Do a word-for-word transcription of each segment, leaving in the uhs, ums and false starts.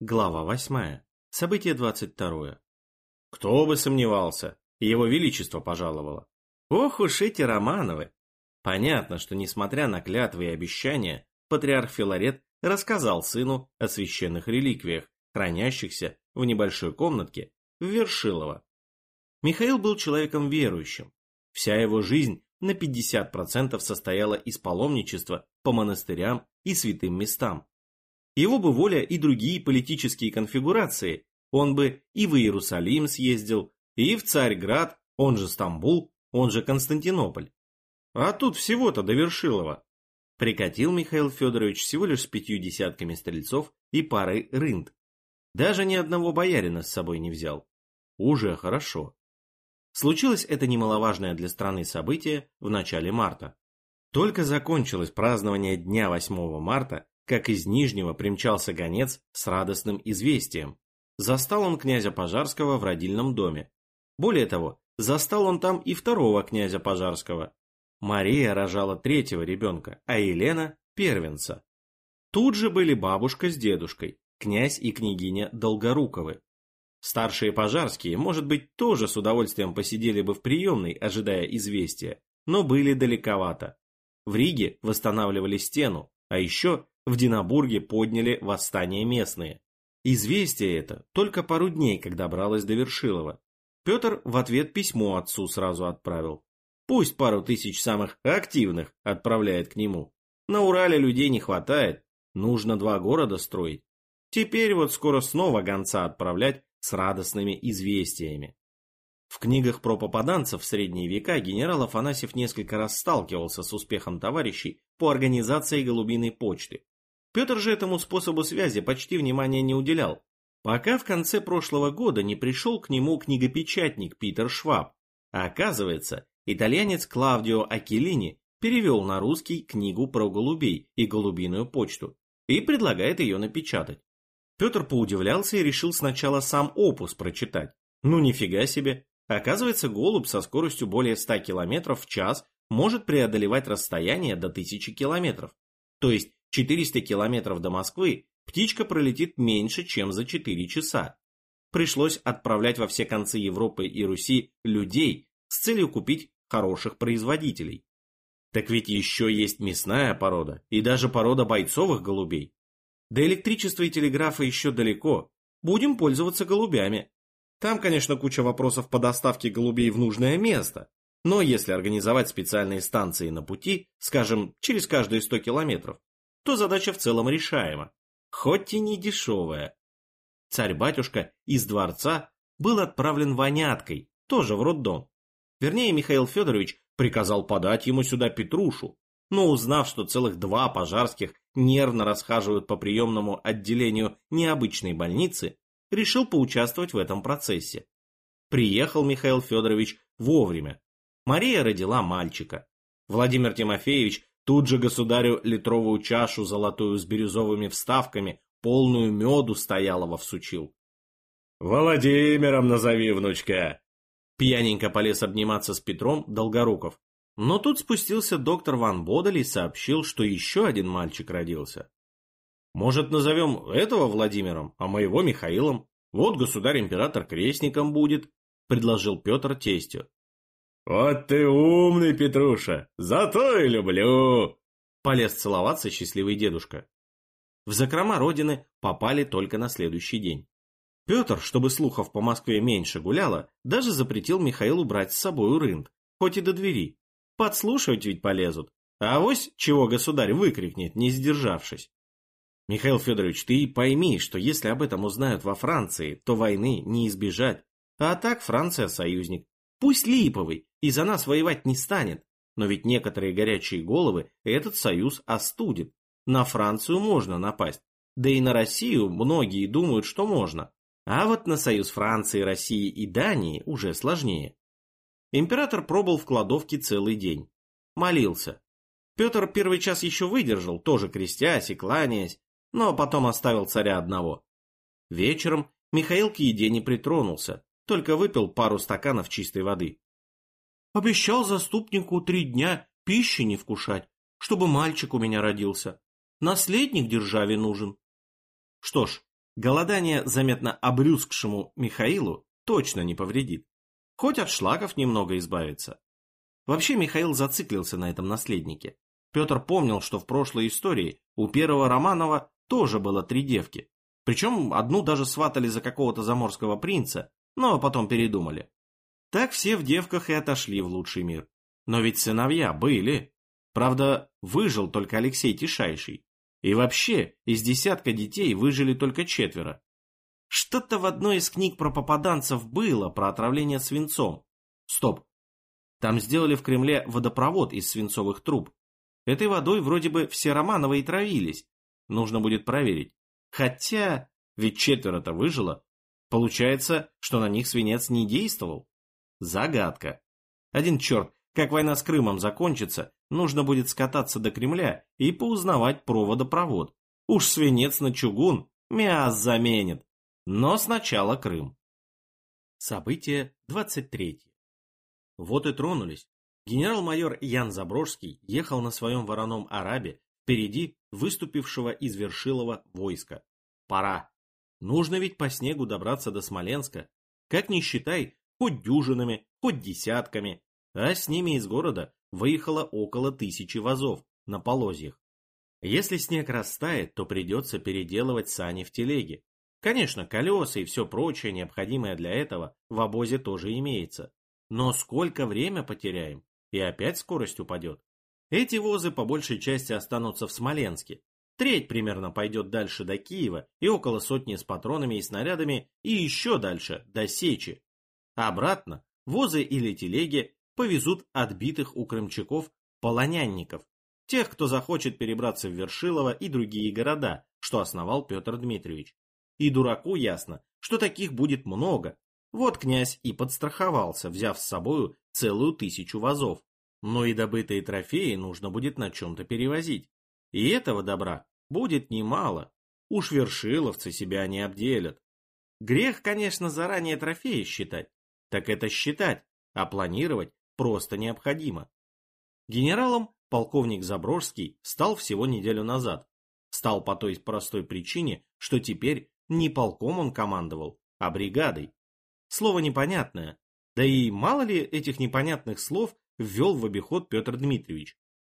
Глава восьмая. Событие двадцать второе. Кто бы сомневался, его величество пожаловало. Ох уж эти Романовы! Понятно, что, несмотря на клятвы и обещания, патриарх Филарет рассказал сыну о священных реликвиях, хранящихся в небольшой комнатке в Вершилово. Михаил был человеком верующим. Вся его жизнь на пятьдесят процентов состояла из паломничества по монастырям и святым местам. Его бы воля и другие политические конфигурации, он бы и в Иерусалим съездил, и в Царьград, он же Стамбул, он же Константинополь. А тут всего-то до Вершилова. Прикатил Михаил Федорович всего лишь с пятью десятками стрельцов и парой рынд. Даже ни одного боярина с собой не взял. Уже хорошо. Случилось это немаловажное для страны событие в начале марта. Только закончилось празднование дня восьмого марта, как из Нижнего примчался гонец с радостным известием. Застал он князя Пожарского в родильном доме. Более того, застал он там и второго князя Пожарского. Мария рожала третьего ребенка, а Елена – первенца. Тут же были бабушка с дедушкой, князь и княгиня Долгоруковы. Старшие Пожарские, может быть, тоже с удовольствием посидели бы в приемной, ожидая известия, но были далековато. В Риге восстанавливали стену, а еще в Динабурге подняли восстание местные. Известие это только пару дней, как добралось до Вершилова. Петр в ответ письмо отцу сразу отправил. Пусть пару тысяч самых активных отправляет к нему. На Урале людей не хватает, нужно два города строить. Теперь вот скоро снова гонца отправлять с радостными известиями. В книгах про попаданцев в средние века генерал Афанасьев несколько раз сталкивался с успехом товарищей по организации голубиной почты. Петр же этому способу связи почти внимания не уделял, пока в конце прошлого года не пришел к нему книгопечатник Питер Шваб. А оказывается, итальянец Клаудио Акилини перевел на русский книгу про голубей и голубиную почту и предлагает ее напечатать. Петр поудивлялся и решил сначала сам опус прочитать. Ну нифига себе! Оказывается, голубь со скоростью более ста километров в час может преодолевать расстояние до тысячи километров. То есть четыреста километров до Москвы птичка пролетит меньше, чем за четыре часа. Пришлось отправлять во все концы Европы и Руси людей с целью купить хороших производителей. Так ведь еще есть мясная порода и даже порода бойцовых голубей. До электричества и телеграфа еще далеко. Будем пользоваться голубями. Там, конечно, куча вопросов по доставке голубей в нужное место. Но если организовать специальные станции на пути, скажем, через каждые сто километров, то задача в целом решаема, хоть и не дешевая. Царь-батюшка из дворца был отправлен воняткой, тоже в роддом. Вернее, Михаил Федорович приказал подать ему сюда Петрушу, но узнав, что целых два Пожарских нервно расхаживают по приемному отделению необычной больницы, решил поучаствовать в этом процессе. Приехал Михаил Федорович вовремя. Мария родила мальчика. Владимир Тимофеевич тут же государю литровую чашу золотую с бирюзовыми вставками, полную меду стоялого всучил. «Владимиром назови, внучка!» Пьяненько полез обниматься с Петром Долгоруков. Но тут спустился доктор Ван Бодель и сообщил, что еще один мальчик родился. «Может, назовем этого Владимиром, а моего Михаилом? Вот государь-император крестником будет», — предложил Петр тестю. «Вот ты умный, Петруша, зато и люблю!» Полез целоваться счастливый дедушка. В закрома родины попали только на следующий день. Петр, чтобы слухов по Москве меньше гуляло, даже запретил Михаилу брать с собой рынд, хоть и до двери. Подслушивать ведь полезут, а авось чего государь выкрикнет, не сдержавшись. Михаил Федорович, ты пойми, что если об этом узнают во Франции, то войны не избежать. А так Франция союзник. Пусть липовый и за нас воевать не станет, но ведь некоторые горячие головы этот союз остудит. На Францию можно напасть, да и на Россию многие думают, что можно. А вот на союз Франции, России и Дании уже сложнее. Император пробыл в кладовке целый день. Молился. Петр первый час еще выдержал, тоже крестясь и кланяясь, но потом оставил царя одного. Вечером Михаил к еде не притронулся, только выпил пару стаканов чистой воды. Обещал заступнику три дня пищи не вкушать, чтобы мальчик у меня родился. Наследник державе нужен. Что ж, Голодание заметно обрюзгшему Михаилу точно не повредит. Хоть от шлаков немного избавиться. Вообще Михаил зациклился на этом наследнике. Петр помнил, что в прошлой истории у первого Романова тоже было три девки. Причем одну даже сватали за какого-то заморского принца, но потом передумали. Так все в девках и отошли в лучший мир. Но ведь сыновья были. Правда, выжил только Алексей Тишайший. И вообще, из десятка детей выжили только четверо. Что-то в одной из книг про попаданцев было, про отравление свинцом. Стоп. Там сделали в Кремле водопровод из свинцовых труб. Этой водой вроде бы все Романовы и травились. Нужно будет проверить. Хотя, ведь четверо-то выжило. Получается, что на них свинец не действовал. Загадка. Один черт, как война с Крымом закончится, нужно будет скататься до Кремля и поузнавать про водопровод. Уж свинец на чугун мяс заменит. Но сначала Крым. Событие двадцать третье. Вот и тронулись. Генерал-майор Ян Заброжский ехал на своем вороном арабе впереди выступившего из Вершилова войска. Пора. Нужно ведь по снегу добраться до Смоленска. Как ни считай, хоть дюжинами, хоть десятками. А с ними из города выехало около тысячи вазов на полозьях. Если снег растает, то придется переделывать сани в телеге. Конечно, колеса и все прочее, необходимое для этого, в обозе тоже имеется. Но сколько время потеряем, и опять скорость упадет. Эти возы по большей части останутся в Смоленске. Треть примерно пойдет дальше до Киева, и около сотни с патронами и снарядами, и еще дальше, до Сечи. А обратно возы или телеги повезут отбитых у крымчаков полонянников, тех, кто захочет перебраться в Вершилово и другие города, что основал Петр Дмитриевич. И дураку ясно, что таких будет много. Вот князь и подстраховался, взяв с собою целую тысячу вазов. Но и добытые трофеи нужно будет на чем-то перевозить. И этого добра будет немало. Уж вершиловцы себя не обделят. Грех, конечно, заранее трофеи считать. Так это считать, а планировать просто необходимо. Генералом полковник Заброжский стал всего неделю назад. Стал по той простой причине, что теперь не полком он командовал, а бригадой. Слово непонятное, да и мало ли этих непонятных слов ввел в обиход Петр Дмитриевич.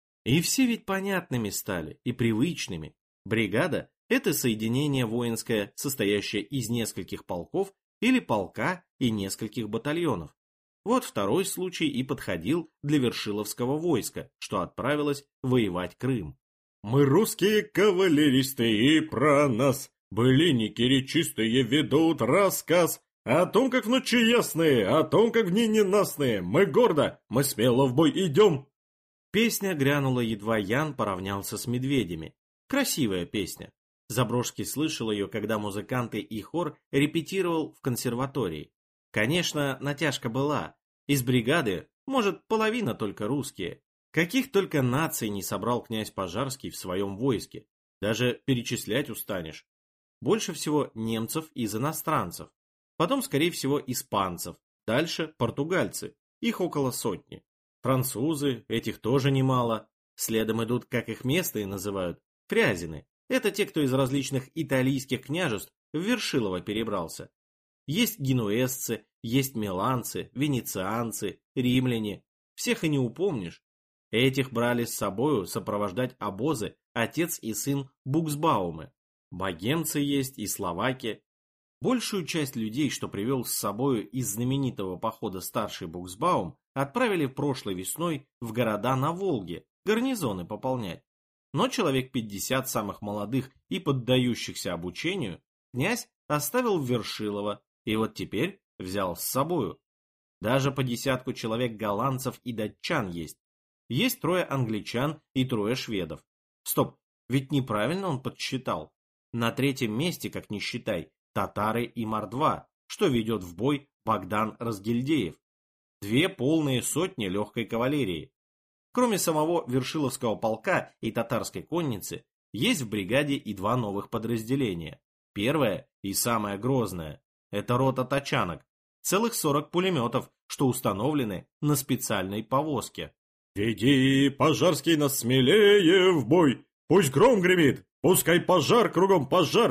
И все ведь понятными стали, и привычными. Бригада – это соединение воинское, состоящее из нескольких полков или полка и нескольких батальонов. Вот второй случай и подходил для Вершиловского войска, что отправилось воевать Крым. «Мы русские кавалеристы, и про нас былинники речистые ведут рассказ о том, как в ночи ясные, о том, как в дни ненастные. Мы гордо, мы смело в бой идем». Песня грянула, едва Ян поравнялся с медведями. Красивая песня. Заброжский слышал ее, когда музыканты и хор репетировал в консерватории. Конечно, натяжка была. Из бригады, может, половина только русские. Каких только наций не собрал князь Пожарский в своем войске. Даже перечислять устанешь. Больше всего немцев из иностранцев. Потом, скорее всего, испанцев. Дальше португальцы. Их около сотни. Французы, этих тоже немало. Следом идут, как их местные называют, фрязины. Это те, кто из различных италийских княжеств в Вершилово перебрался. Есть генуэзцы, есть миланцы, венецианцы, римляне. Всех и не упомнишь. Этих брали с собою сопровождать обозы отец и сын Буксбаумы. Богемцы есть и словаки. Большую часть людей, что привел с собою из знаменитого похода старший Буксбаум, отправили прошлой весной в города на Волге, гарнизоны пополнять. Но человек пятьдесят самых молодых и поддающихся обучению князь оставил в Вершилово, и вот теперь взял с собою. Даже по десятку человек голландцев и датчан есть. Есть трое англичан и трое шведов. Стоп, ведь неправильно он подсчитал. На третьем месте, как ни считай, татары и мордва, что ведет в бой Богдан Разгильдеев. Две полные сотни легкой кавалерии. Кроме самого Вершиловского полка и татарской конницы, есть в бригаде и два новых подразделения. Первое и самое грозное – это рота тачанок. Целых сорок пулеметов, что установлены на специальной повозке. «Веди, Пожарский, нас смелее в бой! Пусть гром гремит, пускай пожар, кругом пожар!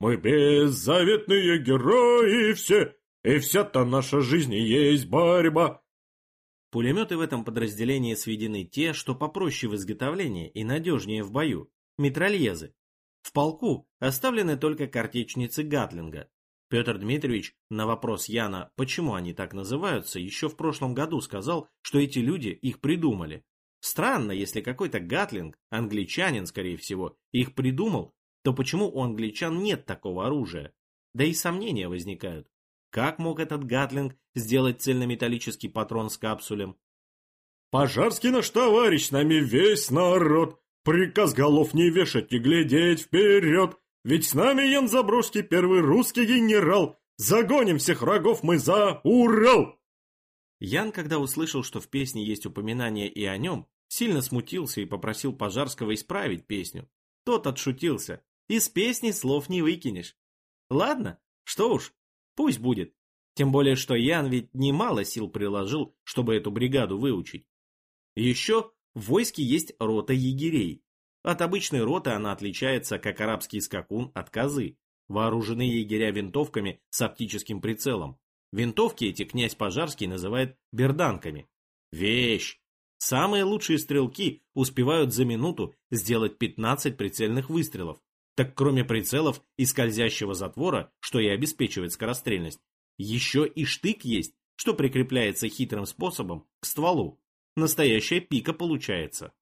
Мы беззаветные герои все, и вся-то наша жизнь и есть борьба. Пулеметы в этом подразделении сведены те, что попроще в изготовлении и надежнее в бою, митральезы. В полку оставлены только картечницы Гатлинга. Петр Дмитриевич на вопрос Яна, почему они так называются, еще в прошлом году сказал, что эти люди их придумали. Странно, если какой-то Гатлинг, англичанин, скорее всего, их придумал, то почему у англичан нет такого оружия? Да и сомнения возникают. Как мог этот Гатлинг сделать цельнометаллический патрон с капсулем? Пожарский наш товарищ, с нами весь народ. Приказ голов не вешать и глядеть вперед. Ведь с нами Ян Заброжский, первый русский генерал. Загоним всех врагов мы за Урал! Ян, когда услышал, что в песне есть упоминание и о нем, сильно смутился и попросил Пожарского исправить песню. Тот отшутился. Из песни слов не выкинешь. Ладно, что уж, пусть будет. Тем более, что Ян ведь немало сил приложил, чтобы эту бригаду выучить. Еще в войске есть рота егерей. От обычной роты она отличается, как арабский скакун, от козы. Вооружены егеря винтовками с оптическим прицелом. Винтовки эти князь Пожарский называет берданками. Вещь! Самые лучшие стрелки успевают за минуту сделать пятнадцать прицельных выстрелов. Так кроме прицелов и скользящего затвора, что и обеспечивает скорострельность, еще и штык есть, что прикрепляется хитрым способом к стволу. Настоящая пика получается.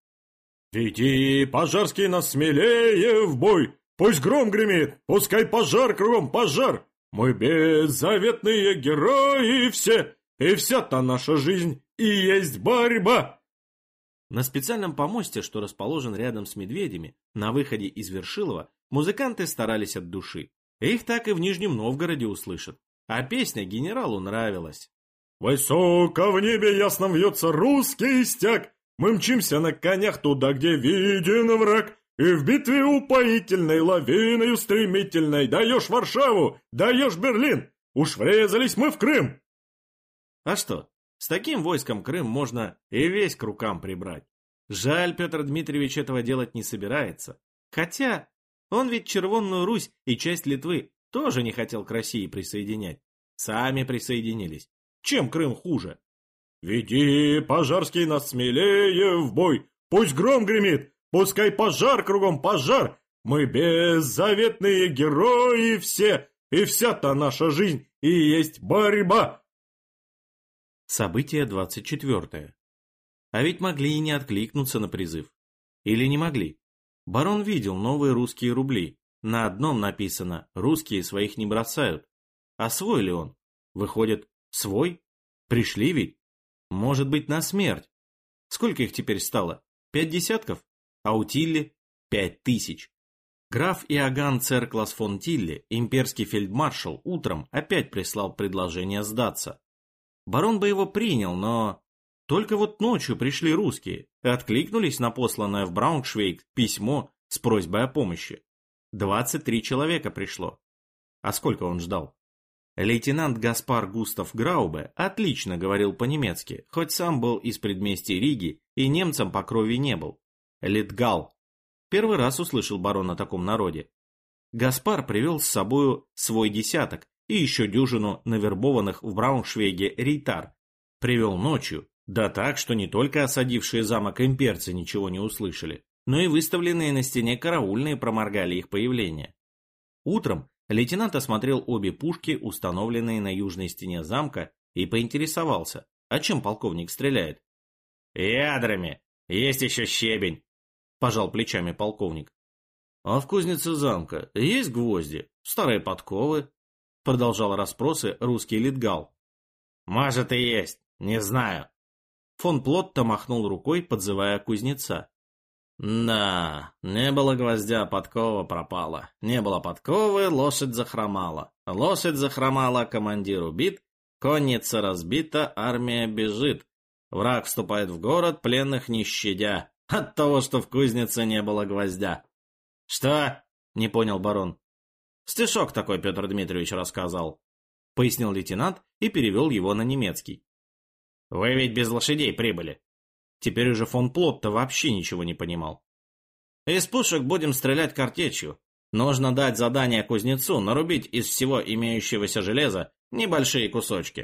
Веди, Пожарский, нас смелее в бой! Пусть гром гремит, пускай пожар кругом пожар! Мы беззаветные герои все, и вся-то наша жизнь и есть борьба! На специальном помосте, что расположен рядом с медведями, на выходе из Вершилова, музыканты старались от души. Их так и в Нижнем Новгороде услышат. А песня генералу нравилась. Высоко в небе ясном вьется русский стяг. Мы мчимся на конях туда, где виден враг. И в битве упоительной, лавиною стремительной даешь Варшаву, даешь Берлин. Уж врезались мы в Крым. А что? С таким войском Крым можно и весь к рукам прибрать. Жаль, Петр Дмитриевич этого делать не собирается. Хотя он ведь Червонную Русь и часть Литвы тоже не хотел к России присоединять. Сами присоединились. Чем Крым хуже? Веди, Пожарский, нас смелее в бой. Пусть гром гремит, пускай пожар кругом пожар. Мы беззаветные герои все, и вся-то наша жизнь и есть борьба. Событие двадцать четвёртое. А ведь могли и не откликнуться на призыв. Или не могли. Барон видел новые русские рубли. На одном написано «Русские своих не бросают». А свой ли он? Выходит, свой? Пришли ведь? Может быть, на смерть. Сколько их теперь стало? Пять десятков? А у Тилли? Пять тысяч. Граф Иоганн Церклас фон Тилли, имперский фельдмаршал, утром опять прислал предложение сдаться. Барон бы его принял, но... Только вот ночью пришли русские и откликнулись на посланное в Брауншвейг письмо с просьбой о помощи. двадцать три человека пришло. А сколько он ждал? Лейтенант Гаспар Густав Граубе отлично говорил по-немецки, хоть сам был из предместья Риги и немцем по крови не был. Литгал. Первый раз услышал барон о таком народе. Гаспар привел с собою свой десяток и еще дюжину навербованных в Брауншвейге рейтар. Привел ночью, да так, что не только осадившие замок имперцы ничего не услышали, но и выставленные на стене караульные проморгали их появление. Утром лейтенант осмотрел обе пушки, установленные на южной стене замка, и поинтересовался, о чем полковник стреляет. «Ядрами! Есть еще щебень!» – пожал плечами полковник. «А в кузнице замка есть гвозди, старые подковы?» – продолжал расспросы русский Литгал. «Может и есть, не знаю». Фон Плотто махнул рукой, подзывая кузнеца. «Да, не было гвоздя, подкова пропала. Не было подковы, лошадь захромала. Лошадь захромала, командир убит. Конница разбита, армия бежит. Враг вступает в город, пленных не щадя. От того, что в кузнице не было гвоздя». «Что?» — не понял барон. «Стишок такой Петр Дмитриевич рассказал», — пояснил лейтенант и перевел его на немецкий. «Вы ведь без лошадей прибыли». Теперь уже фон Плотто вообще ничего не понимал. «Из пушек будем стрелять картечью. Нужно дать задание кузнецу нарубить из всего имеющегося железа небольшие кусочки.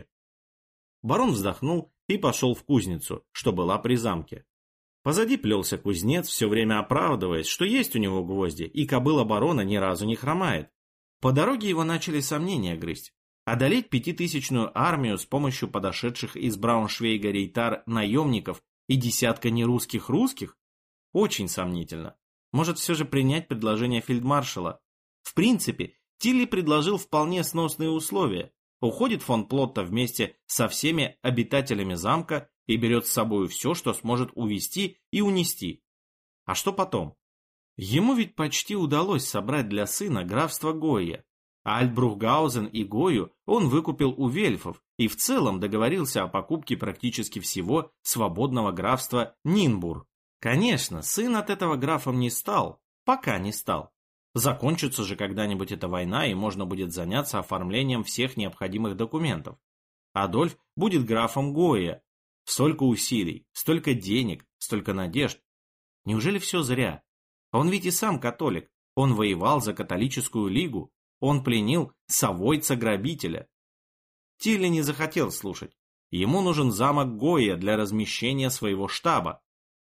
Барон вздохнул и пошел в кузницу, что была при замке. Позади плелся кузнец, все время оправдываясь, что есть у него гвозди, и кобыла барона ни разу не хромает. По дороге его начали сомнения грызть. Одолеть пятитысячную армию с помощью подошедших из Брауншвейга рейтар наемников и десятка нерусских русских? Очень сомнительно. Может, все же принять предложение фельдмаршала? В принципе, Тилли предложил вполне сносные условия. Уходит фон Плотта вместе со всеми обитателями замка и берет с собой все, что сможет увезти и унести. А что потом? Ему ведь почти удалось собрать для сына графство Гойя. А Альтбрухгаузен и Гою он выкупил у вельфов и в целом договорился о покупке практически всего свободного графства Нинбур. Конечно, сын от этого графом не стал, пока не стал. Закончится же когда-нибудь эта война, и можно будет заняться оформлением всех необходимых документов. Адольф будет графом Гойя. Столько усилий, столько денег, столько надежд. Неужели все зря? Он ведь и сам католик. Он воевал за католическую лигу. Он пленил совойца-грабителя. Тилли не захотел слушать. Ему нужен замок Гойя для размещения своего штаба.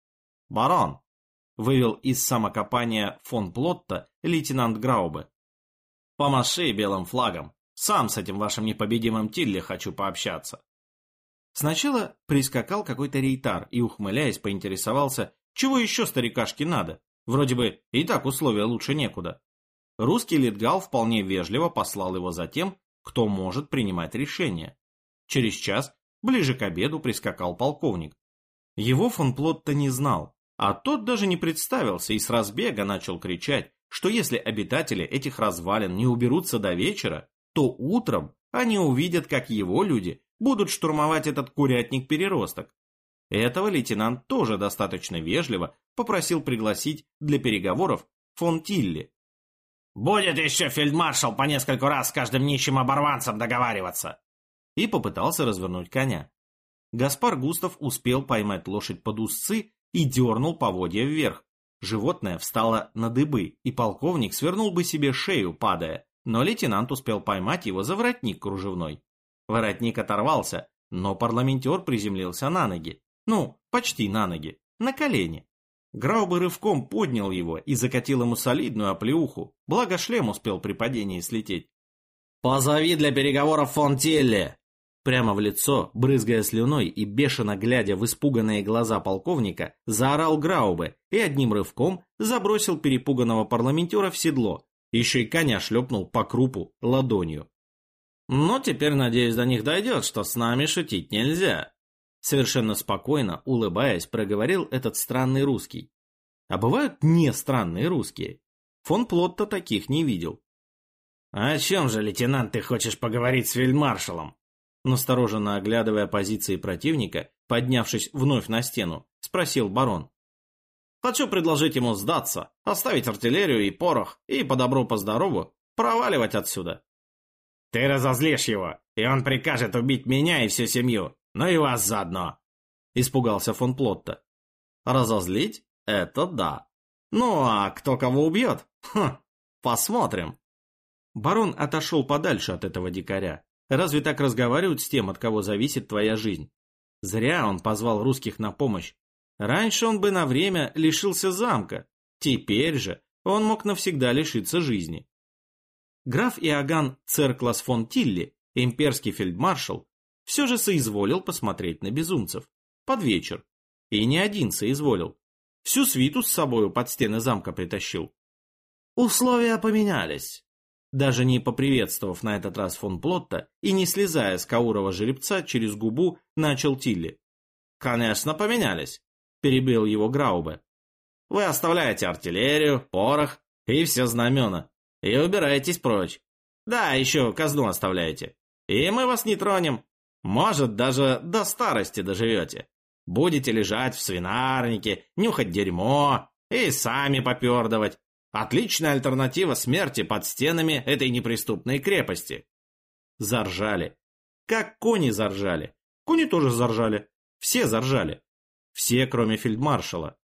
«Барон!» — вывел из самокопания фон Плотта лейтенант Граубе. «Помаши белым флагом. Сам с этим вашим непобедимым Тилли хочу пообщаться». Сначала прискакал какой-то рейтар и, ухмыляясь, поинтересовался, чего еще старикашке надо. Вроде бы и так условия лучше некуда. Русский литгал вполне вежливо послал его за тем, кто может принимать решения. Через час, ближе к обеду, прискакал полковник. Его фон Плотта не знал, а тот даже не представился и с разбега начал кричать, что если обитатели этих развалин не уберутся до вечера, то утром они увидят, как его люди будут штурмовать этот курятник-переросток. Этого лейтенант тоже достаточно вежливо попросил пригласить для переговоров фон Тилли. «Будет еще фельдмаршал по нескольку раз с каждым нищим оборванцем договариваться!» И попытался развернуть коня. Гаспар Густав успел поймать лошадь под узцы и дернул поводья вверх. Животное встало на дыбы, и полковник свернул бы себе шею, падая, но лейтенант успел поймать его за воротник кружевной. Воротник оторвался, но парламентер приземлился на ноги. Ну, почти на ноги, на колени. Граубе рывком поднял его и закатил ему солидную оплеуху, благо шлем успел при падении слететь. «Позови для переговоров фон Тилли!» Прямо в лицо, брызгая слюной и бешено глядя в испуганные глаза полковника, заорал Граубе и одним рывком забросил перепуганного парламентера в седло, еще и коня шлепнул по крупу ладонью. «Ну, теперь, надеюсь, до них дойдет, что с нами шутить нельзя», совершенно спокойно, улыбаясь, проговорил этот странный русский. А бывают не странные русские. Фон Плотта таких не видел. «О чем же, лейтенант, ты хочешь поговорить с фельдмаршалом?» Настороженно оглядывая позиции противника, поднявшись вновь на стену, спросил барон. «Хочу предложить ему сдаться, оставить артиллерию и порох, и по добру по здорову проваливать отсюда». «Ты разозлишь его, и он прикажет убить меня и всю семью, ну и вас заодно», — испугался фон Плотта. «Разозлить? Это да. Ну а кто кого убьет? Хм, посмотрим». Барон отошел подальше от этого дикаря. Разве так разговаривают с тем, от кого зависит твоя жизнь? Зря он позвал русских на помощь. Раньше он бы на время лишился замка. Теперь же он мог навсегда лишиться жизни. Граф Иоганн Церклас фон Тилли, имперский фельдмаршал, все же соизволил посмотреть на безумцев. Под вечер. И не один соизволил. Всю свиту с собою под стены замка притащил. Условия поменялись. Даже не поприветствовав на этот раз фон Плотта и не слезая с каурова жеребца через губу, начал Тилли. «Конечно, поменялись», — перебил его Граубе. «Вы оставляете артиллерию, порох и все знамена, и убираетесь прочь. Да, еще казну оставляете. И мы вас не тронем. Может, даже до старости доживете. Будете лежать в свинарнике, нюхать дерьмо и сами попердывать. Отличная альтернатива смерти под стенами этой неприступной крепости». Заржали. Как кони заржали. Кони тоже заржали. Все заржали. Все, кроме фельдмаршала.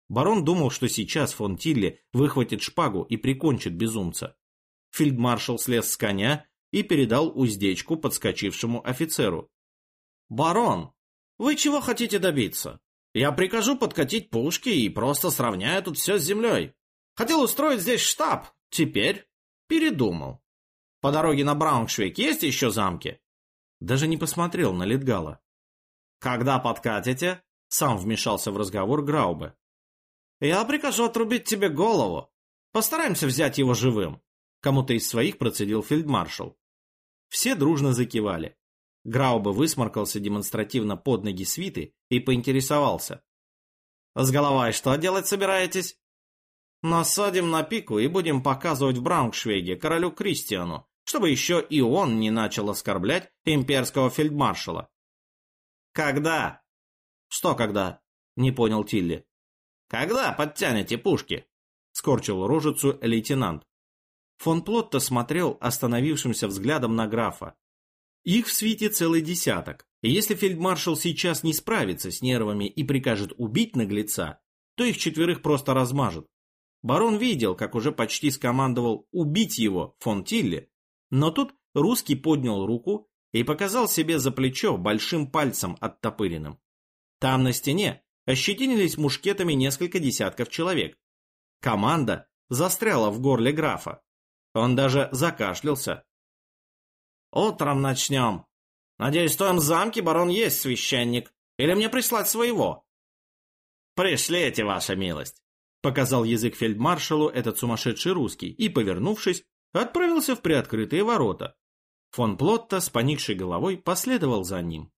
Барон думал, что сейчас фон Тилли выхватит шпагу и прикончит безумца. Фельдмаршал слез с коня и передал уздечку подскочившему офицеру. «Барон, вы чего хотите добиться? Я прикажу подкатить пушки и просто сравняю тут все с землей. Хотел устроить здесь штаб, теперь передумал. По дороге на Брауншвейг есть еще замки?» Даже не посмотрел на Литгала. «Когда подкатите?» — сам вмешался в разговор Граубе. «Я прикажу отрубить тебе голову. Постараемся взять его живым», — кому-то из своих процедил фельдмаршал. Все дружно закивали. Граубе высморкался демонстративно под ноги свиты и поинтересовался. «С головой что делать собираетесь?» «Насадим на пику и будем показывать в Брауншвейге королю Кристиану, чтобы еще и он не начал оскорблять имперского фельдмаршала». «Когда?» «Что когда?» — не понял Тилли. «Когда подтянете пушки?» — скорчил рожицу лейтенант. Фон Плотто смотрел остановившимся взглядом на графа. Их в свите целый десяток, и если фельдмаршал сейчас не справится с нервами и прикажет убить наглеца, то их четверых просто размажет. Барон видел, как уже почти скомандовал убить его фон Тилли, но тут русский поднял руку и показал себе за плечо большим пальцем оттопыренным. Там на стене ощетинились мушкетами несколько десятков человек. Команда застряла в горле графа. Он даже закашлялся. «Утром начнем. Надеюсь, в твоем замке, барон, есть священник. Или мне прислать своего?» «Пришлите, ваша милость», — показал язык фельдмаршалу этот сумасшедший русский и, повернувшись, отправился в приоткрытые ворота. Фон Плотто с поникшей головой последовал за ним.